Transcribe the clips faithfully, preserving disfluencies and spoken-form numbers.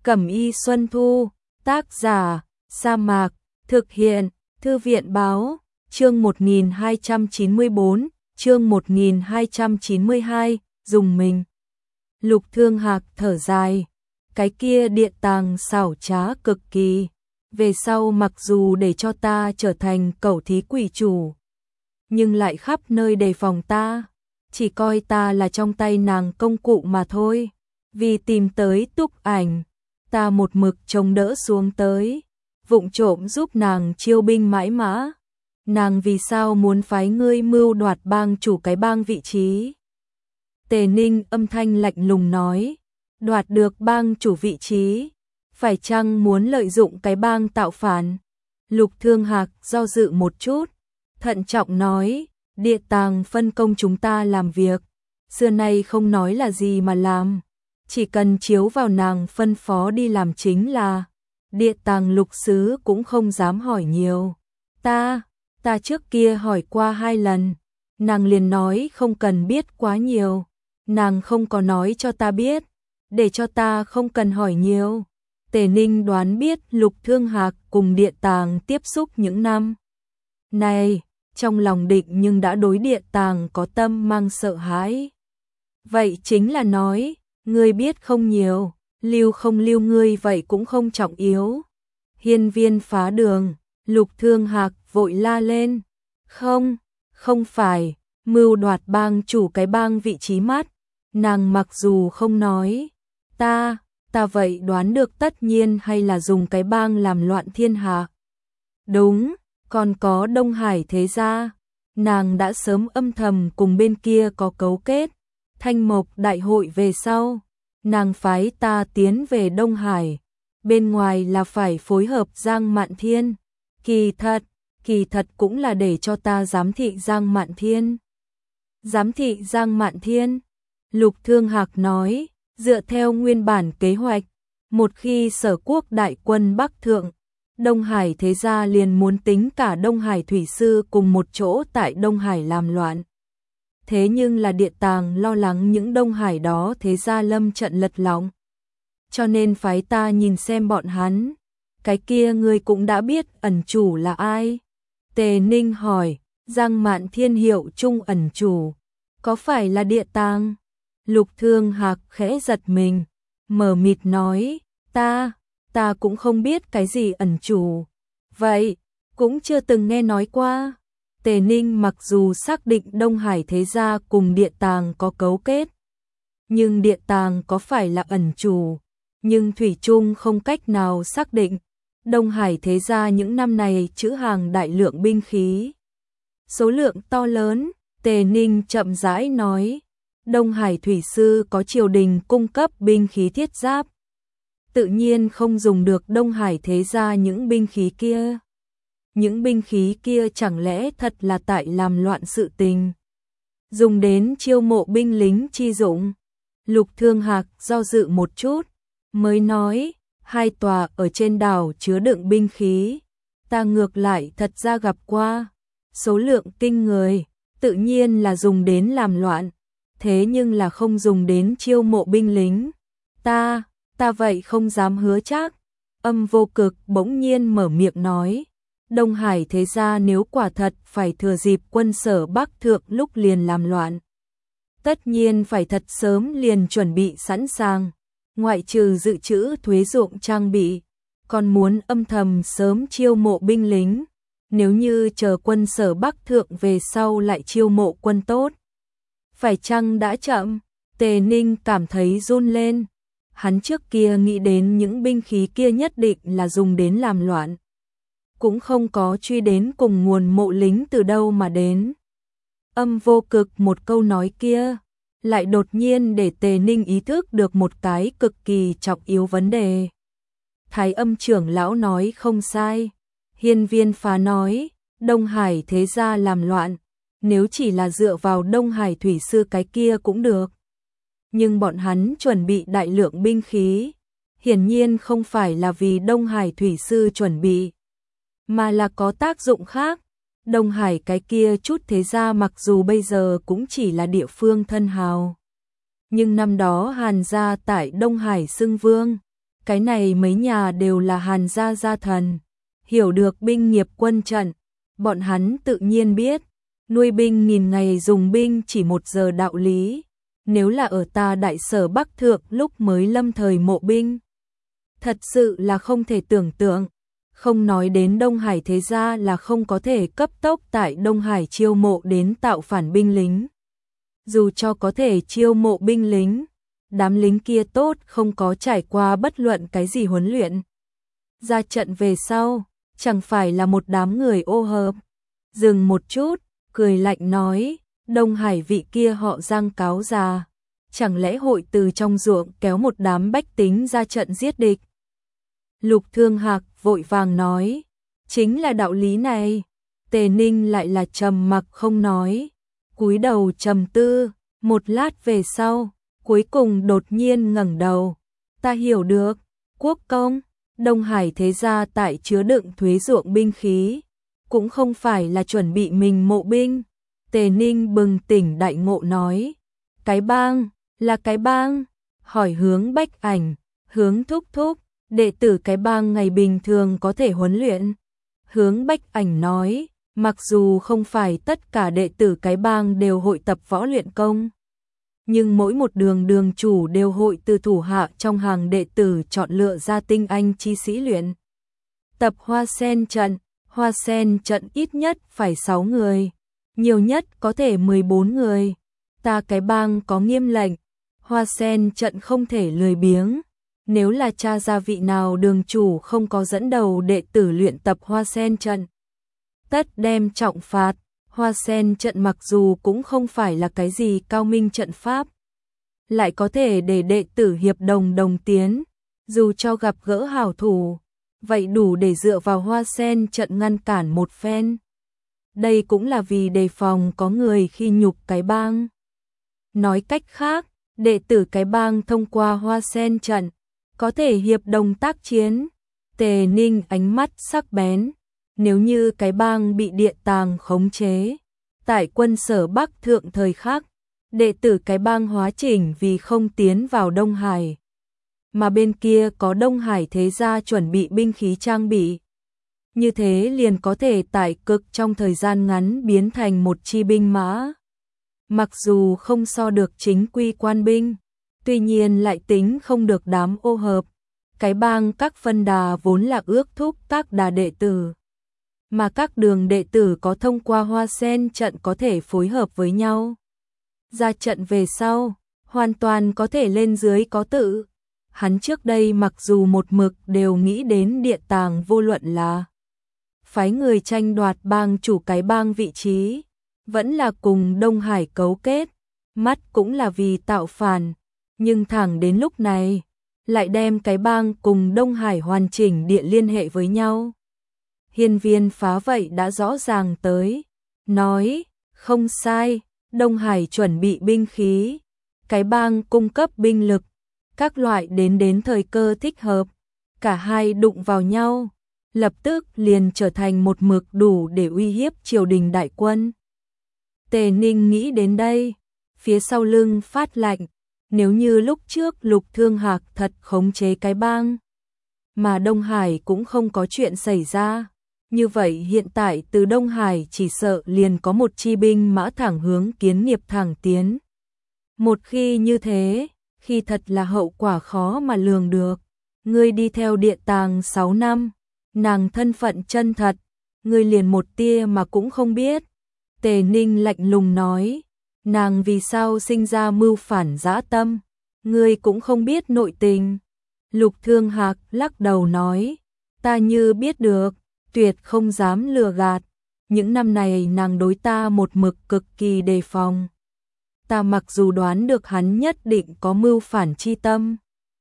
Cẩm y Xuân Thu, tác giả, Sa Mạc, thực hiện, Thư viện báo, chương một nghìn hai trăm chín mươi bốn, chương một nghìn hai trăm chín mươi hai, dùng mình. Lục Thương Hạc thở dài, cái kia điện tàng xảo trá cực kỳ, về sau mặc dù để cho ta trở thành cẩu thí quỷ chủ, nhưng lại khắp nơi đề phòng ta, chỉ coi ta là trong tay nàng công cụ mà thôi. Vì tìm tới Túc Ảnh, ta một mực chống đỡ xuống tới, vụng trộm giúp nàng chiêu binh mãi mã. Nàng vì sao muốn phái ngươi mưu đoạt bang chủ cái bang vị trí? Tề Ninh âm thanh lạnh lùng nói, đoạt được bang chủ vị trí, phải chăng muốn lợi dụng cái bang tạo phản? Lục Thương Hạc do dự một chút, thận trọng nói, địa tàng phân công chúng ta làm việc, xưa nay không nói là gì mà làm, chỉ cần chiếu vào nàng phân phó đi làm chính là. Địa tàng lục sứ cũng không dám hỏi nhiều. Ta, ta trước kia hỏi qua hai lần, nàng liền nói không cần biết quá nhiều, nàng không có nói cho ta biết, để cho ta không cần hỏi nhiều. Tề Ninh đoán biết Lục Thương Hạc cùng địa tàng tiếp xúc những năm này, trong lòng định nhưng đã đối địa tàng có tâm mang sợ hãi. Vậy chính là nói, ngươi biết không nhiều, lưu không lưu ngươi vậy cũng không trọng yếu. Hiên viên phá đường, Lục Thương Hạc vội la lên, không, không phải, mưu đoạt bang chủ cái bang vị trí mát. Nàng mặc dù không nói, ta, ta vậy đoán được tất nhiên hay là dùng cái bang làm loạn thiên hạ. Đúng, còn có Đông Hải thế gia, nàng đã sớm âm thầm cùng bên kia có cấu kết. Thanh Mộc đại hội về sau, nàng phái ta tiến về Đông Hải, bên ngoài là phải phối hợp Giang Mạn Thiên. Kỳ thật, kỳ thật cũng là để cho ta giám thị Giang Mạn Thiên. Giám thị Giang Mạn Thiên, Lục Thương Hạc nói, dựa theo nguyên bản kế hoạch, một khi Sở Quốc đại quân Bắc thượng, Đông Hải thế gia liền muốn tính cả Đông Hải thủy sư cùng một chỗ tại Đông Hải làm loạn. Thế nhưng là địa tàng lo lắng những Đông Hải đó thế gia lâm trận lật lọng, cho nên phái ta nhìn xem bọn hắn. Cái kia ngươi cũng đã biết ẩn chủ là ai? Tề Ninh hỏi, Giang Mạn Thiên hiệu chung ẩn chủ, có phải là địa tàng? Lục Thương Hạc khẽ giật mình, mờ mịt nói, ta, ta cũng không biết cái gì ẩn chủ, vậy, cũng chưa từng nghe nói qua. Tề Ninh mặc dù xác định Đông Hải thế gia cùng địa tàng có cấu kết, nhưng địa tàng có phải là ẩn chủ, nhưng thủy chung không cách nào xác định. Đông Hải thế gia những năm này trữ hàng đại lượng binh khí, số lượng to lớn. Tề Ninh chậm rãi nói, Đông Hải thủy sư có triều đình cung cấp binh khí thiết giáp, tự nhiên không dùng được Đông Hải thế gia những binh khí kia. Những binh khí kia chẳng lẽ thật là tại làm loạn sự tình, dùng đến chiêu mộ binh lính chi dụng? Lục Thương Hạc do dự một chút, mới nói, hai tòa ở trên đảo chứa đựng binh khí, ta ngược lại thật ra gặp qua, số lượng kinh người, tự nhiên là dùng đến làm loạn, thế nhưng là không dùng đến chiêu mộ binh lính. Ta, ta vậy không dám hứa chắc. Âm Vô Cực bỗng nhiên mở miệng nói, Đông Hải thế gia nếu quả thật phải thừa dịp quân Sở Bắc thượng lúc liền làm loạn, tất nhiên phải thật sớm liền chuẩn bị sẵn sàng, ngoại trừ dự trữ thuế ruộng trang bị, còn muốn âm thầm sớm chiêu mộ binh lính. Nếu như chờ quân Sở Bắc thượng về sau lại chiêu mộ quân tốt, phải chăng đã chậm? Tề Ninh cảm thấy run lên. Hắn trước kia nghĩ đến những binh khí kia nhất định là dùng đến làm loạn, cũng không có truy đến cùng nguồn mộ lính từ đâu mà đến. Âm Vô Cực một câu nói kia, lại đột nhiên để Tề Ninh ý thức được một cái cực kỳ trọng yếu vấn đề. Thái Âm trưởng lão nói không sai, Hiên viên phá nói, Đông Hải thế gia làm loạn, nếu chỉ là dựa vào Đông Hải thủy sư cái kia cũng được. Nhưng bọn hắn chuẩn bị đại lượng binh khí, hiển nhiên không phải là vì Đông Hải thủy sư chuẩn bị, mà là có tác dụng khác. Đông Hải cái kia chút thế gia mặc dù bây giờ cũng chỉ là địa phương thân hào, nhưng năm đó Hàn gia tại Đông Hải xưng vương, Cái này mấy nhà đều là Hàn gia gia thần, hiểu được binh nghiệp quân trận, bọn hắn tự nhiên biết, nuôi binh nghìn ngày dùng binh chỉ một giờ đạo lý, nếu là ở ta Đại Sở Bắc Thượng lúc mới lâm thời mộ binh. Thật sự là không thể tưởng tượng, không nói đến Đông Hải thế gia là không có thể cấp tốc tại Đông Hải chiêu mộ đến tạo phản binh lính. Dù cho có thể chiêu mộ binh lính, đám lính kia tốt không có trải qua bất luận cái gì huấn luyện. Ra trận về sau, chẳng phải là một đám người ô hợp. Dừng một chút, cười lạnh nói, Đông Hải vị kia họ Giang cáo già, chẳng lẽ hội từ trong ruộng kéo một đám bách tính ra trận giết địch. Lục Thương Hạc vội vàng nói, chính là đạo lý này. Tề Ninh lại là trầm mặc không nói, cúi đầu trầm tư, một lát về sau, cuối cùng đột nhiên ngẩng đầu. Ta hiểu được, quốc công, Đông Hải thế gia tại chứa đựng thuế ruộng binh khí, cũng không phải là chuẩn bị mình mộ binh. Tề Ninh bừng tỉnh đại ngộ nói, cái bang, là cái bang, hỏi Hướng Bách Ảnh, Hướng thúc thúc, đệ tử cái bang ngày bình thường có thể huấn luyện. Hướng Bách Ảnh nói, mặc dù không phải tất cả đệ tử cái bang đều hội tập võ luyện công, nhưng mỗi một đường đường chủ đều hội từ thủ hạ trong hàng đệ tử chọn lựa ra tinh anh chi sĩ luyện. Tập hoa sen trận, hoa sen trận ít nhất phải sáu người, nhiều nhất có thể mười bốn người. Ta cái bang có nghiêm lệnh, hoa sen trận không thể lười biếng. Nếu là cha gia vị nào đường chủ không có dẫn đầu đệ tử luyện tập hoa sen trận, tất đem trọng phạt. Hoa sen trận mặc dù cũng không phải là cái gì cao minh trận pháp, lại có thể để đệ tử hiệp đồng đồng tiến, dù cho gặp gỡ hảo thủ, vậy đủ để dựa vào hoa sen trận ngăn cản một phen. Đây cũng là vì đề phòng có người khi nhục cái bang. Nói cách khác, đệ tử cái bang thông qua hoa sen trận, có thể hiệp đồng tác chiến. Tề Ninh ánh mắt sắc bén, nếu như cái bang bị địa tàng khống chế, tại quân sở Bắc Thượng thời khắc, đệ tử cái bang hóa chỉnh vì không tiến vào Đông Hải. Mà bên kia có Đông Hải thế gia chuẩn bị binh khí trang bị. Như thế liền có thể tại cực trong thời gian ngắn biến thành một chi binh mã. Mặc dù không so được chính quy quan binh, tuy nhiên lại tính không được đám ô hợp. Cái bang các phân đà vốn là ước thúc các đà đệ tử, mà các đường đệ tử có thông qua hoa sen trận có thể phối hợp với nhau. Ra trận về sau, hoàn toàn có thể lên dưới có tự. Hắn trước đây mặc dù một mực đều nghĩ đến địa tàng vô luận là phái người tranh đoạt bang chủ cái bang vị trí, vẫn là cùng Đông Hải cấu kết, mắt cũng là vì tạo phản, nhưng thẳng đến lúc này, lại đem cái bang cùng Đông Hải hoàn chỉnh địa liên hệ với nhau. Hiên Viên Phá vậy đã rõ ràng tới, nói, không sai, Đông Hải chuẩn bị binh khí, cái bang cung cấp binh lực, các loại đến đến thời cơ thích hợp, cả hai đụng vào nhau, lập tức liền trở thành một mực đủ để uy hiếp triều đình đại quân. Tề Ninh nghĩ đến đây, phía sau lưng phát lạnh, nếu như lúc trước Lục Thương Hạc thật khống chế cái bang, mà Đông Hải cũng không có chuyện xảy ra, như vậy hiện tại từ Đông Hải chỉ sợ liền có một chi binh mã thẳng hướng Kiến Nghiệp thẳng tiến. Một khi như thế, khi thật là hậu quả khó mà lường được. Ngươi đi theo địa tàng sáu năm, nàng thân phận chân thật, ngươi liền một tia mà cũng không biết. Tề Ninh lạnh lùng nói, nàng vì sao sinh ra mưu phản dã tâm, ngươi cũng không biết nội tình. Lục Thương Hạc lắc đầu nói, ta như biết được, tuyệt không dám lừa gạt. Những năm này nàng đối ta một mực cực kỳ đề phòng. Ta mặc dù đoán được hắn nhất định có mưu phản chi tâm,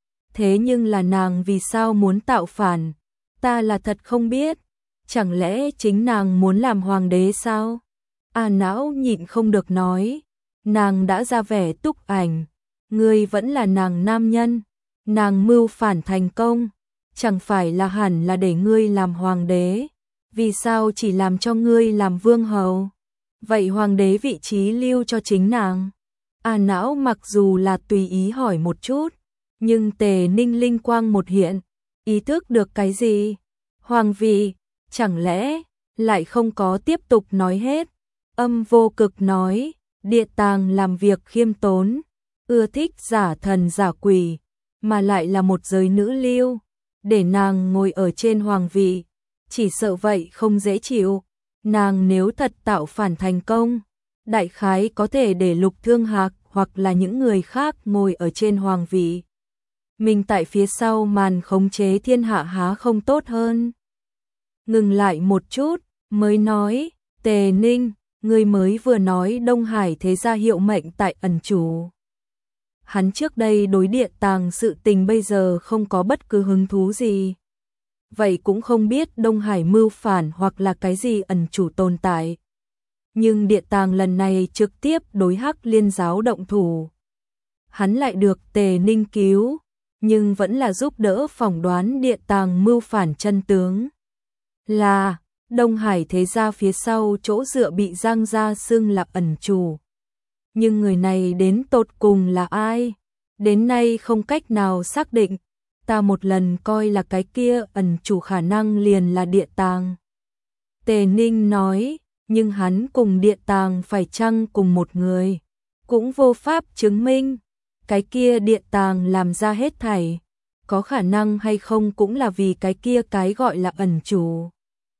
thế nhưng là nàng vì sao muốn tạo phản, ta là thật không biết. Chẳng lẽ chính nàng muốn làm hoàng đế sao? A Não nhịn không được nói, nàng đã ra vẻ túc ảnh, ngươi vẫn là nàng nam nhân, nàng mưu phản thành công, chẳng phải là hẳn là để ngươi làm hoàng đế, vì sao chỉ làm cho ngươi làm vương hầu? Vậy hoàng đế vị trí lưu cho chính nàng. A Não mặc dù là tùy ý hỏi một chút, Nhưng Tề Ninh linh quang một hiện, ý thức được cái gì? Hoàng vị, chẳng lẽ lại không có tiếp tục nói hết. Âm Vô Cực nói, Địa Tàng làm việc khiêm tốn, ưa thích giả thần giả quỷ, mà lại là một giới nữ lưu, để nàng ngồi ở trên hoàng vị, chỉ sợ vậy không dễ chịu. Nàng nếu thật tạo phản thành công, đại khái có thể để Lục Thương Hạc hoặc là những người khác ngồi ở trên hoàng vị. Mình tại phía sau màn khống chế thiên hạ há không tốt hơn. Ngừng lại một chút, mới nói, Tề Ninh, người mới vừa nói Đông Hải thế gia hiệu mệnh tại ẩn chủ. Hắn trước đây đối Địa Tàng sự tình bây giờ không có bất cứ hứng thú gì. Vậy cũng không biết Đông Hải mưu phản hoặc là cái gì ẩn chủ tồn tại. Nhưng Địa Tàng lần này trực tiếp đối Hắc Liên giáo động thủ. Hắn lại được Tề Ninh cứu, nhưng vẫn là giúp đỡ phỏng đoán Địa Tàng mưu phản chân tướng. Là, Đông Hải thế gia phía sau chỗ dựa bị Giang gia xưng là ẩn chủ. Nhưng người này đến tột cùng là ai? Đến nay không cách nào xác định. Ta một lần coi là cái kia ẩn chủ khả năng liền là Địa Tàng. Tề Ninh nói, nhưng hắn cùng Địa Tàng phải chăng cùng một người? Cũng vô pháp chứng minh. Cái kia Địa Tàng làm ra hết thảy, có khả năng hay không cũng là vì cái kia cái gọi là ẩn chủ.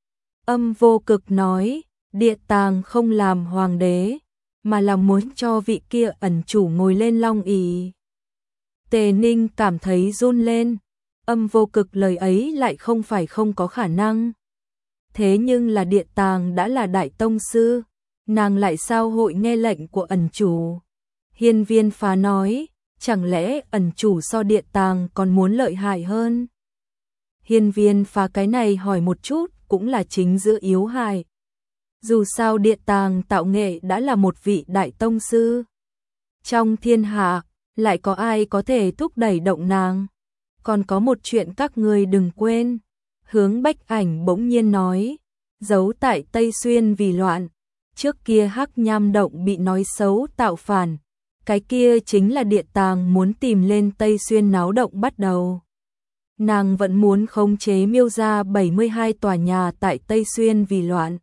Âm Vô Cực nói, Địa Tàng không làm hoàng đế, mà là muốn cho vị kia ẩn chủ ngồi lên long ỷ. Tề Ninh cảm thấy run lên, Âm Vô Cực lời ấy lại không phải không có khả năng. Thế nhưng là Địa Tàng đã là đại tông sư, nàng lại sao hội nghe lệnh của ẩn chủ? Hiên Viên Phá nói, chẳng lẽ ẩn chủ so Địa Tàng còn muốn lợi hại hơn? Hiên Viên Phá cái này hỏi một chút cũng là chính giữa yếu hại. Dù sao Địa Tàng tạo nghệ đã là một vị đại tông sư. Trong thiên hạ, lại có ai có thể thúc đẩy động nàng? Còn có một chuyện các người đừng quên. Hướng Bách Ảnh bỗng nhiên nói, giấu tại Tây Xuyên vì loạn. Trước kia Hắc Nham Động bị nói xấu tạo phản. Cái kia chính là Địa Tàng muốn tìm lên Tây Xuyên náo động bắt đầu. Nàng vẫn muốn khống chế Miêu gia bảy mươi hai tòa nhà tại Tây Xuyên vì loạn.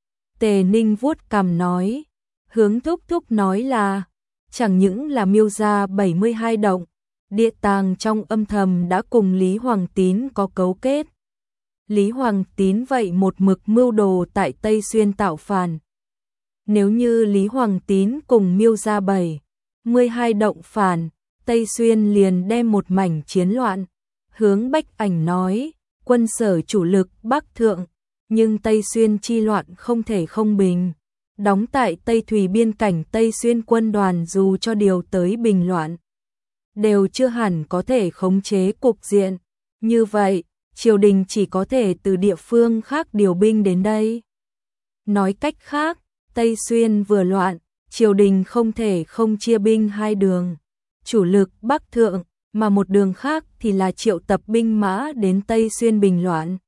Tề Ninh vuốt cằm nói, Hướng Thúc Thúc nói là, chẳng những là Miêu gia bảy mươi hai động, Địa Tàng trong âm thầm đã cùng Lý Hoàng Tín có cấu kết. Lý Hoàng Tín vậy một mực mưu đồ tại Tây Xuyên tạo phản. Nếu như Lý Hoàng Tín cùng Miêu gia bảy mươi hai động phản, Tây Xuyên liền đem một mảnh chiến loạn. Hướng Bách Ảnh nói, quân sở chủ lực Bắc Thượng, nhưng Tây Xuyên chi loạn không thể không bình. Đóng tại Tây Thủy biên cảnh Tây Xuyên quân đoàn dù cho điều tới bình loạn, đều chưa hẳn có thể khống chế cục diện. Như vậy, triều đình chỉ có thể từ địa phương khác điều binh đến đây. Nói cách khác, Tây Xuyên vừa loạn, triều đình không thể không chia binh hai đường. Chủ lực Bắc Thượng, mà một đường khác thì là triệu tập binh mã đến Tây Xuyên bình loạn.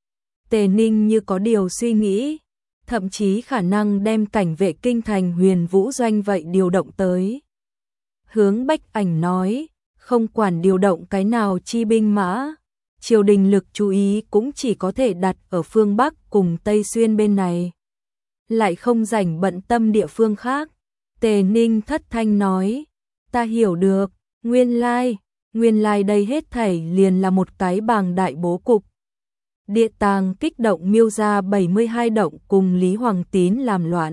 Tề Ninh như có điều suy nghĩ, thậm chí khả năng đem cảnh vệ kinh thành Huyền Vũ Doanh vậy điều động tới. Hướng Bách Ảnh nói, không quản điều động cái nào chi binh mã, triều đình lực chú ý cũng chỉ có thể đặt ở phương Bắc cùng Tây Xuyên bên này. Lại không rảnh bận tâm địa phương khác. Tề Ninh thất thanh nói, ta hiểu được, nguyên lai, nguyên lai đây hết thảy liền là một cái bàng đại bố cục. Địa Tàng kích động Miêu gia bảy mươi hai động cùng Lý Hoàng Tín làm loạn.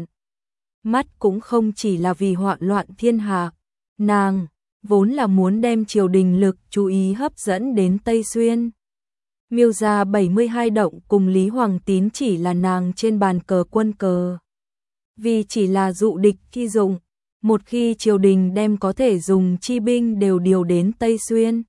Mắt cũng không chỉ là vì hoạn loạn thiên hạ, nàng vốn là muốn đem triều đình lực chú ý hấp dẫn đến Tây Xuyên. Miêu gia bảy mươi hai động cùng Lý Hoàng Tín chỉ là nàng trên bàn cờ quân cờ. Vì chỉ là dụ địch khi dùng, một khi triều đình đem có thể dùng chi binh đều điều đến Tây Xuyên.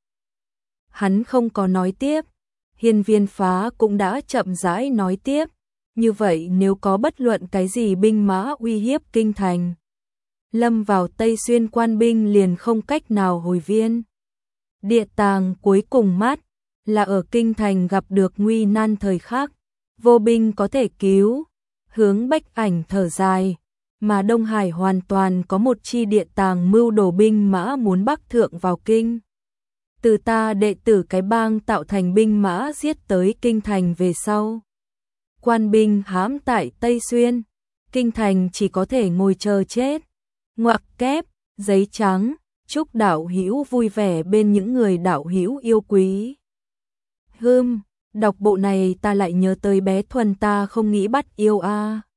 Hắn không có nói tiếp, Hiên Viên Phá cũng đã chậm rãi nói tiếp, như vậy nếu có bất luận cái gì binh mã uy hiếp kinh thành, lâm vào Tây Xuyên quan binh liền không cách nào hồi viên. Địa Tàng cuối cùng mắt là ở kinh thành gặp được nguy nan thời khắc, vô binh có thể cứu. Hướng Bách Ảnh thở dài, mà Đông Hải hoàn toàn có một chi Địa Tàng mưu đồ binh mã muốn bắc thượng vào kinh. từ ta đệ tử cái bang tạo thành binh mã giết tới kinh thành về sau. Quan binh hãm tại Tây Xuyên, kinh thành chỉ có thể ngồi chờ chết. Ngoặc kép, giấy trắng, chúc đạo hữu vui vẻ bên những người đạo hữu yêu quý. Hừm, đọc bộ này ta lại nhớ tới bé Thuần ta không nghĩ bắt yêu a.